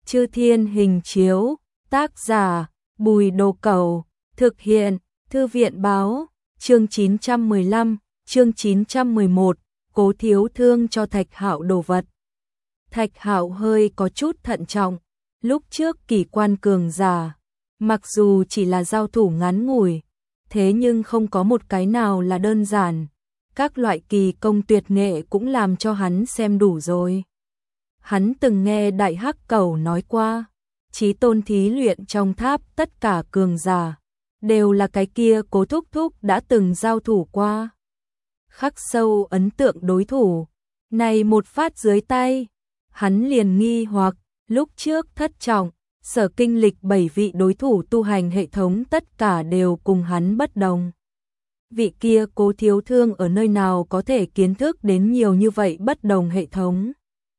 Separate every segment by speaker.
Speaker 1: Chư Thiên hình chiếu, tác giả, Bùi Đồ Cẩu, thực hiện, Thư viện báo, chương 915, chương 911, Cố Thiếu Thương cho Thạch Hạo đồ vật. Thạch Hạo hơi có chút thận trọng, lúc trước kỳ quan cường giả, mặc dù chỉ là giao thủ ngắn ngủi, thế nhưng không có một cái nào là đơn giản, các loại kỳ công tuyệt nghệ cũng làm cho hắn xem đủ rồi. Hắn từng nghe Đại Hắc Cẩu nói qua, Chí Tôn thí luyện trong tháp tất cả cường giả, đều là cái kia Cố thúc thúc đã từng giao thủ qua. Khắc sâu ấn tượng đối thủ, này một phát dưới tay, hắn liền nghi hoặc, lúc trước thất trọng, sở kinh lịch 7 vị đối thủ tu hành hệ thống tất cả đều cùng hắn bất đồng. Vị kia Cố Thiếu Thương ở nơi nào có thể kiến thức đến nhiều như vậy bất đồng hệ thống?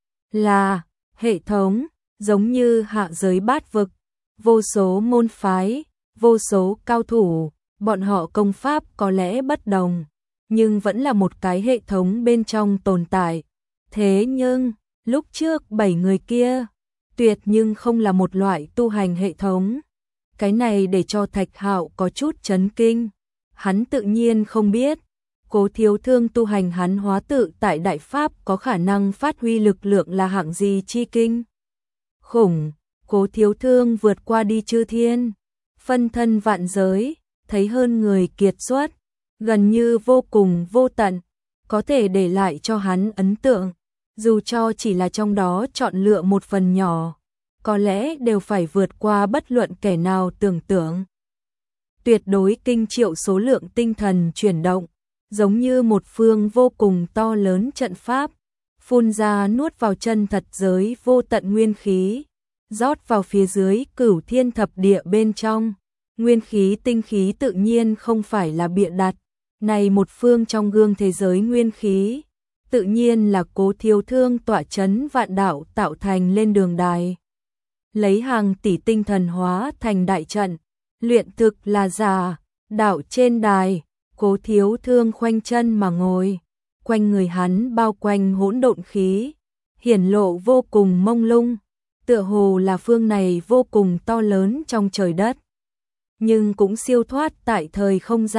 Speaker 1: Là, hệ thống, giống như hạ giới bát vực, vô số môn phái, vô số cao thủ, bọn họ công pháp có lẽ bất đồng, nhưng vẫn là một cái hệ thống bên trong tồn tại. Thế nhưng, lúc trước 7 người kia, tuyệt nhưng không là một loại tu hành hệ thống. Cái này để cho Thạch Hạo có chút chấn kinh. Hắn tự nhiên không biết, Cố Thiếu Thương tu hành hắn hóa tự tại Đại Pháp có khả năng phát huy lực lượng là hạng gì chi kinh. Khủng, Cố Thiếu Thương vượt qua đi chư thiên, phân thân vạn giới, thấy hơn người kiệt xuất, gần như vô cùng vô tận, có thể để lại cho hắn ấn tượng, dù cho chỉ là trong đó chọn lựa một phần nhỏ, có lẽ đều phải vượt qua bất luận kẻ nào tưởng tượng. Tuyệt đối kinh triệu số lượng tinh thần chuyển động, giống như một phương vô cùng to lớn trận pháp, phun ra nuốt vào chân thật giới vô tận nguyên khí, rót vào phía dưới cửu thiên thập địa bên trong. Nguyên khí tinh khí tự nhiên không phải là bịa đặt, này một phương trong gương thế giới nguyên khí, tự nhiên là Cố Thiếu Thương tọa chấn vạn đạo tạo thành lên đường đài. Lấy hàng tỷ tinh thần hóa thành đại trận, luyện thực là giả, đạo trên đài, Cố Thiếu Thương khoanh chân mà ngồi, quanh người hắn bao quanh hỗn độn khí, hiển lộ vô cùng mông lung, tựa hồ là phương này vô cùng to lớn trong trời đất, nhưng cũng siêu thoát tại thời không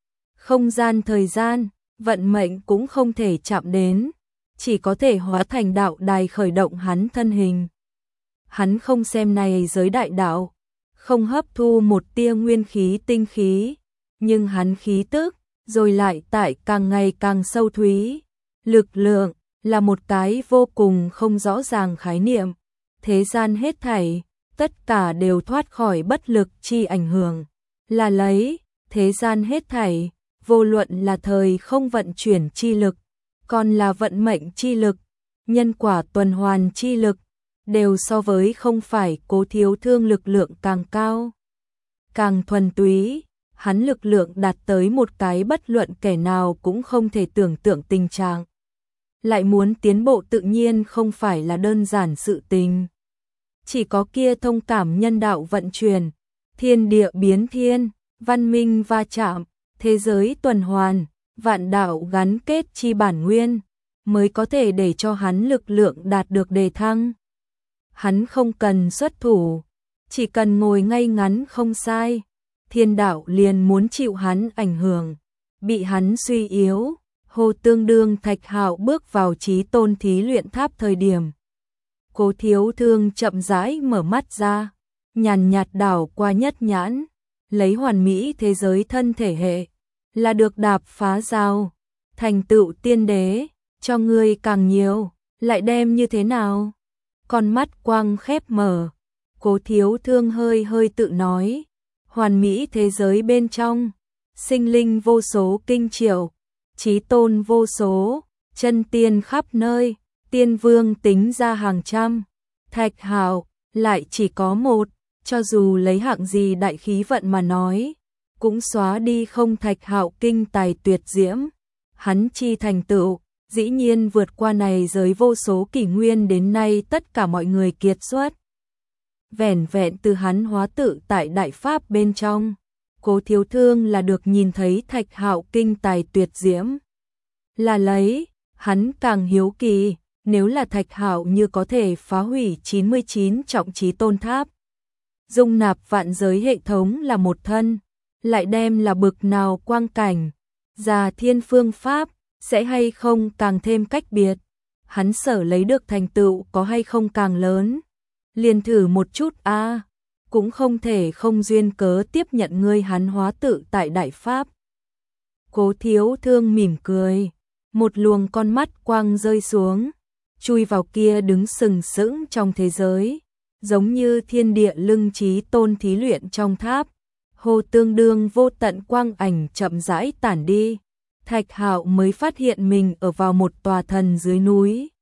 Speaker 1: gian thời gian, vận mệnh cũng không thể chạm đến, chỉ có thể hóa thành đạo đài khởi động hắn thân hình. Hắn không xem này giới đại đạo, không hấp thu một tia nguyên khí tinh khí, nhưng hắn khí tức, rồi lại tại càng ngày càng sâu thúy. Lực lượng là một cái vô cùng không rõ ràng khái niệm, thế gian hết thảy, tất cả đều thoát khỏi bất lực chi ảnh hưởng, là lấy, thế gian hết thảy, vô luận là thời không vận chuyển chi lực, còn là vận mệnh chi lực, nhân quả tuần hoàn chi lực, đều so với không phải Cố Thiếu Thương lực lượng càng cao, càng thuần túy, hắn lực lượng đạt tới một cái bất luận kẻ nào cũng không thể tưởng tượng tình trạng. Lại muốn tiến bộ tự nhiên không phải là đơn giản sự tình. Chỉ có kia thông cảm nhân đạo vận chuyển, thiên địa biến thiên, văn minh va chạm, thế giới tuần hoàn, vạn đạo gắn kết chi bản nguyên, mới có thể để cho hắn lực lượng đạt được đề thăng. Hắn không cần xuất thủ, chỉ cần ngồi ngay ngắn không sai, thiên đạo liền muốn chịu hắn ảnh hưởng, bị hắn suy yếu, hồ tương đương Thạch Hạo bước vào Chí Tôn thí luyện tháp thời điểm. Cố Thiếu Thương chậm rãi mở mắt ra, nhàn nhạt đảo qua nhất nhãn, lấy hoàn mỹ thế giới thân thể hệ, là được đạp phá giao, thành tựu tiên đế, cho ngươi càng nhiều, lại đem như thế nào? Con mắt quang khép mở, Cố Thiếu Thương hơi hơi tự nói, hoàn mỹ thế giới bên trong, sinh linh vô số kinh triệu, chí tôn vô số, chân tiên khắp nơi, tiên vương tính ra hàng trăm, Thạch Hạo lại chỉ có một, cho dù lấy hạng gì đại khí vận mà nói, cũng xóa đi không Thạch Hạo kinh tài tuyệt diễm, hắn chi thành tựu, dĩ nhiên vượt qua này giới vô số kỷ nguyên đến nay tất cả mọi người kiệt xuất. Vẻn vẹn từ hắn hóa tự tại Đại Pháp bên trong, Cố Thiếu Thương là được nhìn thấy Thạch Hạo kinh tài tuyệt diễm. Là lấy, hắn càng hiếu kỳ, nếu là Thạch Hạo như có thể phá hủy 99 trọng chí tôn tháp, dung nạp vạn giới hệ thống là một thân, lại đem là bực nào quang cảnh, già thiên phương pháp, sẽ hay không càng thêm cách biệt, hắn sở lấy được thành tựu có hay không càng lớn, liền thử một chút a, cũng không thể không duyên cớ tiếp nhận ngươi hắn hóa tự tại đại pháp. Cố Thiếu Thương mỉm cười, một luồng con mắt quang rơi xuống, chui vào kia đứng sừng sững trong thế giới, giống như thiên địa lưng trí tôn thí luyện trong tháp, hồ tương đương vô tận quang ảnh chậm rãi tản đi. Thạch Hạo mới phát hiện mình ở vào một tòa thần dưới núi.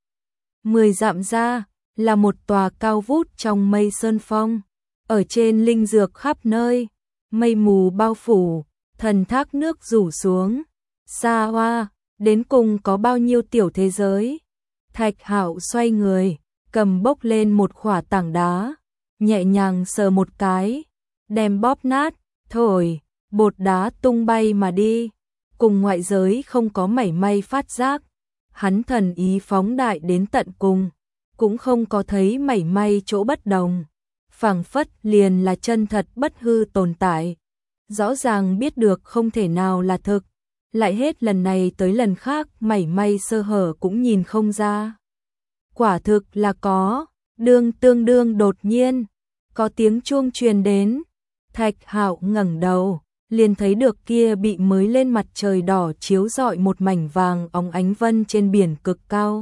Speaker 1: 10 dặm ra là một tòa cao vút trong mây sơn phong, ở trên linh dược khắp nơi, mây mù bao phủ, thần thác nước rủ xuống, xa hoa, đến cùng có bao nhiêu tiểu thế giới. Thạch Hạo xoay người, cầm bốc lên một khỏa tảng đá, nhẹ nhàng sờ một cái, đem bóp nát, thổi, bột đá tung bay mà đi, cùng ngoại giới không có mảy may phát giác. Hắn thần ý phóng đại đến tận cùng, cũng không có thấy mảy may chỗ bất đồng, phảng phất liền là chân thật bất hư tồn tại. Rõ ràng biết được không thể nào là thực, lại hết lần này tới lần khác mảy may sơ hở cũng nhìn không ra. Quả thực là có, tương đương đột nhiên, có tiếng chuông truyền đến. Thạch Hạo ngẩng đầu, liền thấy được kia bị mới lên mặt trời đỏ chiếu rọi một mảnh vàng óng ánh vân trên biển cực cao.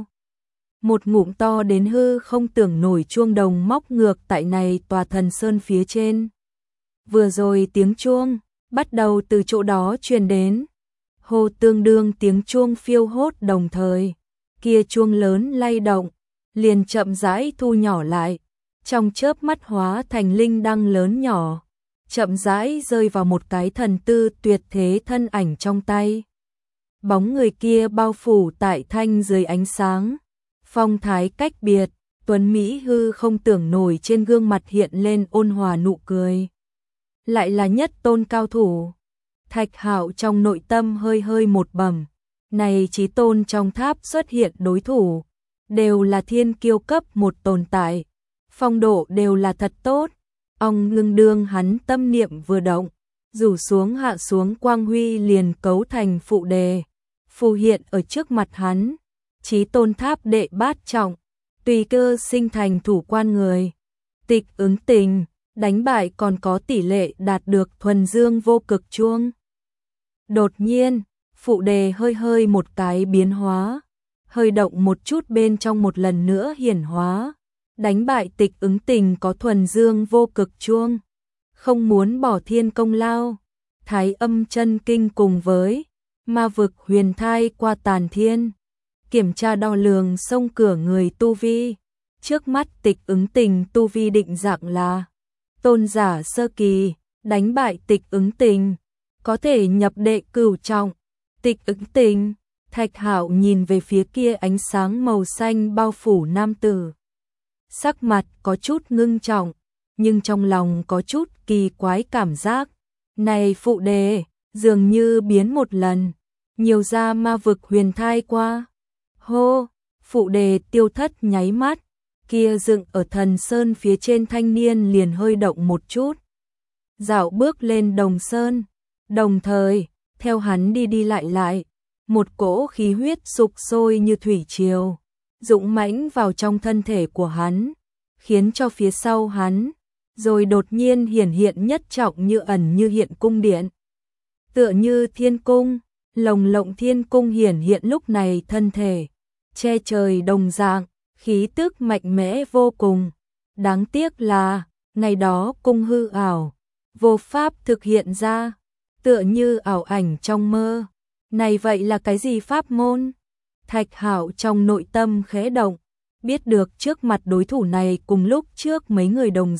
Speaker 1: Một ngụm to đến hư không tưởng nổi chuông đồng móc ngược tại này tòa thần sơn phía trên. Vừa rồi tiếng chuông bắt đầu từ chỗ đó truyền đến, hồ tương đương tiếng chuông phiêu hốt đồng thời, kia chuông lớn lay động, liền chậm rãi thu nhỏ lại, trong chớp mắt hóa thành linh đăng lớn nhỏ, chậm rãi rơi vào một cái thần tư tuyệt thế thân ảnh trong tay. Bóng người kia bao phủ tại thanh dưới ánh sáng, phong thái cách biệt, tuấn mỹ hư không tưởng nổi trên gương mặt hiện lên ôn hòa nụ cười. Lại là nhất tôn cao thủ. Thạch Hạo trong nội tâm hơi hơi một bầm, này chí tôn trong tháp xuất hiện đối thủ, đều là thiên kiêu cấp một tồn tại, phong độ đều là thật tốt. Ông ngưng đương hắn tâm niệm vừa động, rủ xuống hạ xuống quang huy liền cấu thành phụ đề, phù hiện ở trước mặt hắn. Chí tôn tháp đệ bát trọng, tùy cơ sinh thành thủ quan người, tịch ứng tình, đánh bại còn có tỷ lệ đạt được thuần dương vô cực chuông. Đột nhiên, phụ đề hơi hơi một cái biến hóa, hơi động một chút bên trong một lần nữa hiển hóa. Đánh bại tịch ứng tình có thuần dương vô cực chuông, không muốn bỏ thiên công lao, thái âm chân kinh cùng với ma vực huyền thai qua tàn thiên, kiểm tra đo lường sông cửa người tu vi. Trước mắt tịch ứng tình tu vi định dạng là tôn giả sơ kỳ, đánh bại tịch ứng tình, có thể nhập đệ cửu trọng. Tịch ứng tình, Thạch Hạo nhìn về phía kia ánh sáng màu xanh bao phủ nam tử. Sắc mặt có chút ngưng trọng, nhưng trong lòng có chút kỳ quái cảm giác. Này phụ đề, dường như biến một lần, nhiều ra ma vực huyền thai qua. Hô, phụ đề tiêu thất nháy mắt, kia dựng ở thần sơn phía trên thanh niên liền hơi động một chút. Dạo bước lên đồng sơn, đồng thời, theo hắn đi đi lại, một cỗ khí huyết sục sôi như thủy triều, dũng mãnh vào trong thân thể của hắn, khiến cho phía sau hắn, rồi đột nhiên hiển hiện nhất trọng như ẩn như hiện cung điện. Tựa như thiên cung, lồng lộng thiên cung hiển hiện lúc này thân thể, che trời đồng dạng, khí tức mạnh mẽ vô cùng. Đáng tiếc là, ngày đó cung hư ảo, vô pháp thực hiện ra, tựa như ảo ảnh trong mơ. Này vậy là cái gì pháp môn? Thạch Hạo trong nội tâm khẽ động, biết được trước mặt đối thủ này cùng lúc trước mấy người đồng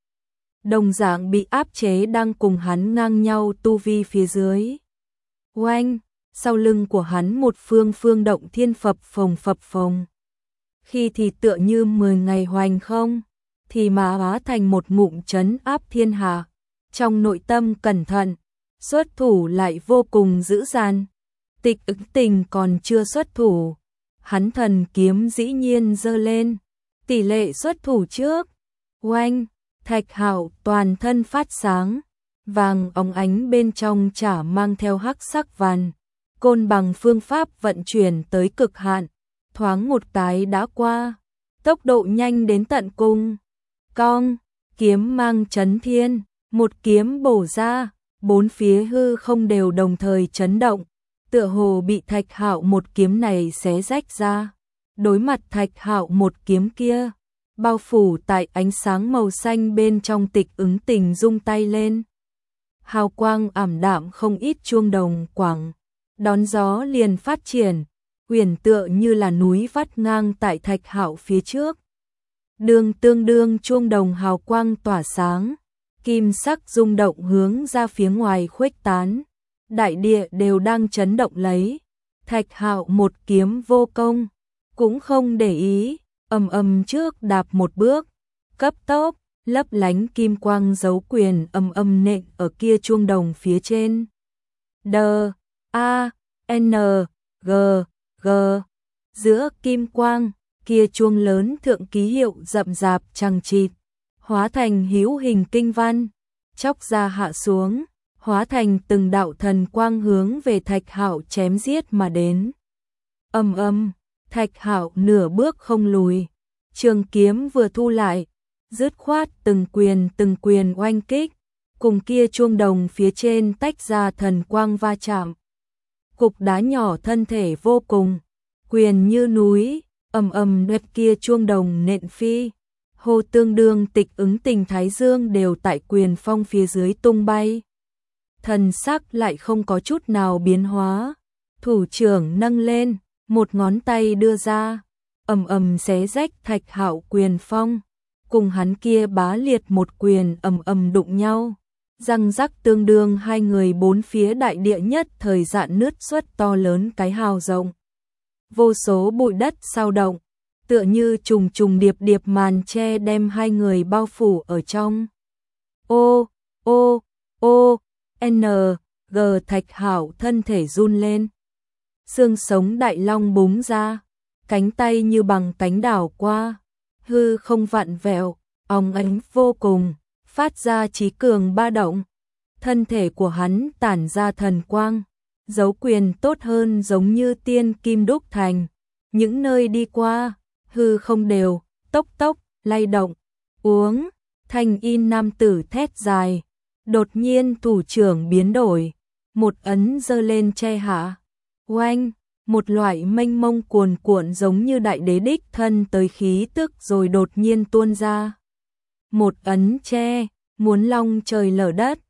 Speaker 1: dạng bị áp chế đang cùng hắn ngang nhau tu vi phía dưới. Oanh, sau lưng của hắn một phương động thiên phập phồng. Khi thì tựa như 10 ngày hoành không, thì mà hóa thành một ngụm trấn áp thiên hạ. Trong nội tâm cẩn thận, xuất thủ lại vô cùng dữ dằn. Tịch ứng tình còn chưa xuất thủ, hắn thần kiếm dĩ nhiên giơ lên, tỷ lệ xuất thủ trước. Oanh, Thạch Hạo toàn thân phát sáng, vàng óng ánh bên trong chả mang theo hắc sắc vằn, côn bằng phương pháp vận chuyển tới cực hạn, thoáng một cái đã qua, tốc độ nhanh đến tận cùng. Cong, kiếm mang chấn thiên, một kiếm bổ ra, bốn phía hư không đều đồng thời chấn động, tựa hồ bị Thạch Hạo một kiếm này xé rách ra. Đối mặt Thạch Hạo một kiếm kia, bao phủ tại ánh sáng màu xanh bên trong Tịch Ứng Tình rung tay lên. Hào quang ảm đạm không ít chuông đồng quẳng, đón gió liền phát triển, huyền tựa như là núi vắt ngang tại Thạch Hạo phía trước. Tương đương chuông đồng hào quang tỏa sáng, kim sắc rung động hướng ra phía ngoài khuếch tán, đại địa đều đang chấn động lấy. Thạch Hạo một kiếm vô công, cũng không để ý, ầm trước đạp một bước, cấp tốc, lấp lánh kim quang dấu quyền ầm nện ở kia chuông đồng phía trên. D-A-N-G-G, giữa kim quang, kia chuông lớn thượng ký hiệu rậm rạp chằng chịt, hóa thành hữu hình kinh văn, chóc ra hạ xuống, hóa thành từng đạo thần quang hướng về Thạch Hạo chém giết mà đến. Thạch Hạo nửa bước không lùi, trường kiếm vừa thu lại, dứt khoát từng quyền oanh kích, cùng kia chuông đồng phía trên tách ra thần quang va chạm. Cục đá nhỏ thân thể vô cùng, quyền như núi, đoạt kia chuông đồng nện phi, hô tương đương Tịch Ứng Tình thái dương đều tại quyền phong phía dưới tung bay. Thần sắc lại không có chút nào biến hóa, thủ trưởng nâng lên, một ngón tay đưa ra, xé rách Thạch Hạo quyền phong, cùng hắn kia bá liệt một quyền đụng nhau, răng rắc tương đương hai người bốn phía đại địa nhất thời dạn nứt xuất to lớn cái hào rộng. Vô số bụi đất sao động, tựa như trùng điệp màn che đem hai người bao phủ ở trong. G Thạch Hạo thân thể run lên. Xương sống đại long búng ra, cánh tay như bằng cánh đảo qua, hư không vặn vẹo, óng ánh vô cùng, phát ra chí cường ba động. Thân thể của hắn tản ra thần quang, dấu quyền tốt hơn giống như tiên kim đúc thành. Những nơi đi qua, hư không đều, tốc lay động. Uống, thanh y nam tử thét dài, đột nhiên thủ trưởng biến đổi, một ấn giơ lên che hạ. Oanh, một loại mênh mông cuồn cuộn giống như đại đế đích thân tới khí tức rồi đột nhiên tuôn ra. Một ấn che, muốn long trời lở đất.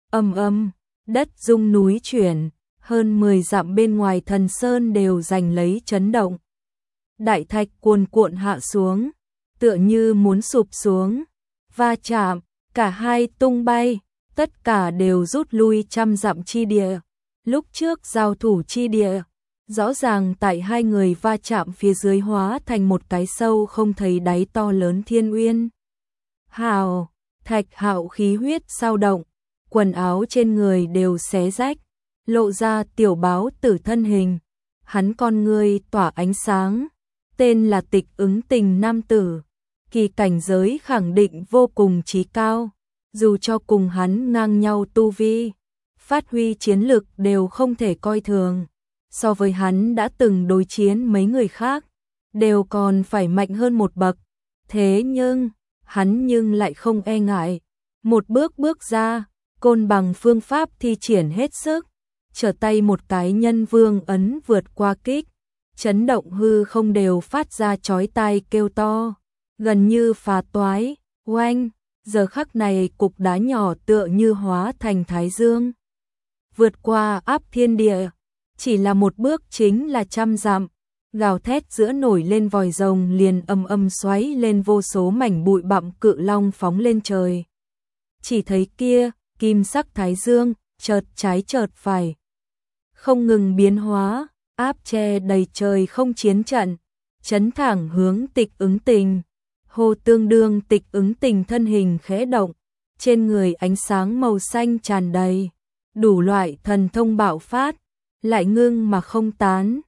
Speaker 1: Đất rung núi chuyển, hơn 10 dặm bên ngoài Thần Sơn đều giành lấy chấn động. Đại thạch cuồn cuộn hạ xuống, tựa như muốn sụp xuống, va chạm, cả hai tung bay, tất cả đều rút lui trăm dặm chi địa. Lúc trước giao thủ chi địa, rõ ràng tại hai người va chạm phía dưới hóa thành một cái sâu không thấy đáy to lớn thiên uyên. Hào, Thạch Hạo khí huyết sao động, quần áo trên người đều xé rách, lộ ra tiểu báo tử thân hình. Hắn con người tỏa ánh sáng, tên là Tịch Ứng Tình nam tử, kỳ cảnh giới khẳng định vô cùng chí cao, dù cho cùng hắn ngang nhau tu vi, phát huy chiến lực đều không thể coi thường. So với hắn đã từng đối chiến mấy người khác, đều còn phải mạnh hơn một bậc. Thế nhưng, hắn lại không e ngại, một bước ra, côn bằng phương pháp thi triển hết sức, trở tay một cái nhân vương ấn vượt qua kích, chấn động hư không đều phát ra chói tai kêu to, gần như phá toái. Oanh, giờ khắc này cục đá nhỏ tựa như hóa thành thái dương, vượt qua áp thiên địa, chỉ là một bước chính là trăm dặm, gào thét giữa nổi lên vòi rồng liền xoáy lên vô số mảnh bụi bặm cự long phóng lên trời. Chỉ thấy kia, kim sắc thái dương, chợt trái chợt phải, không ngừng biến hóa, áp che đầy trời không chiến trận, chấn thẳng hướng Tịch Ứng Tình. Hồ tương đương Tịch Ứng Tình thân hình khẽ động, trên người ánh sáng màu xanh tràn đầy, đủ loại thần thông bạo phát, lại ngưng mà không tán.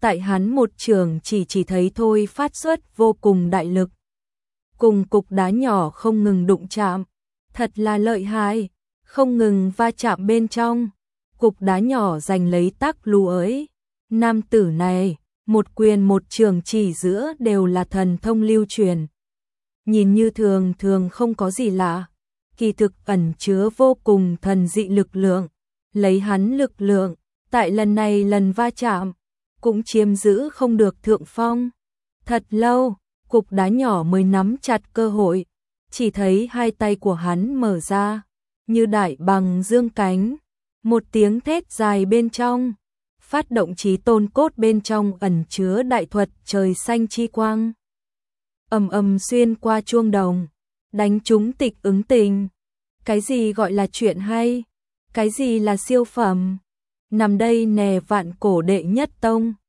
Speaker 1: tại hắn một trường chỉ thấy thôi phát xuất vô cùng đại lực. Cùng cục đá nhỏ không ngừng đụng chạm, thật là lợi hại, không ngừng va chạm bên trong. Cục đá nhỏ giành lấy tắc lù ấy. Nam tử này, một quyền một trường chỉ giữa đều là thần thông lưu truyền. Nhìn như thường thường không có gì lạ, kỳ thực ẩn chứa vô cùng thần dị lực lượng. Lấy hắn lực lượng, tại lần này lần va chạm, cũng chiếm giữ không được thượng phong. Thật lâu, cục đá nhỏ mới nắm chặt cơ hội, chỉ thấy hai tay của hắn mở ra, như đại bằng dương cánh, một tiếng thét dài bên trong, phát động chí tôn cốt bên trong ẩn chứa đại thuật trời xanh chi quang. Ầm ầm xuyên qua chuông đồng, đánh trúng Tịch Ứng Tình. Cái gì gọi là chuyện hay? Cái gì là siêu phẩm? Nằm đây nè vạn cổ đệ nhất tông,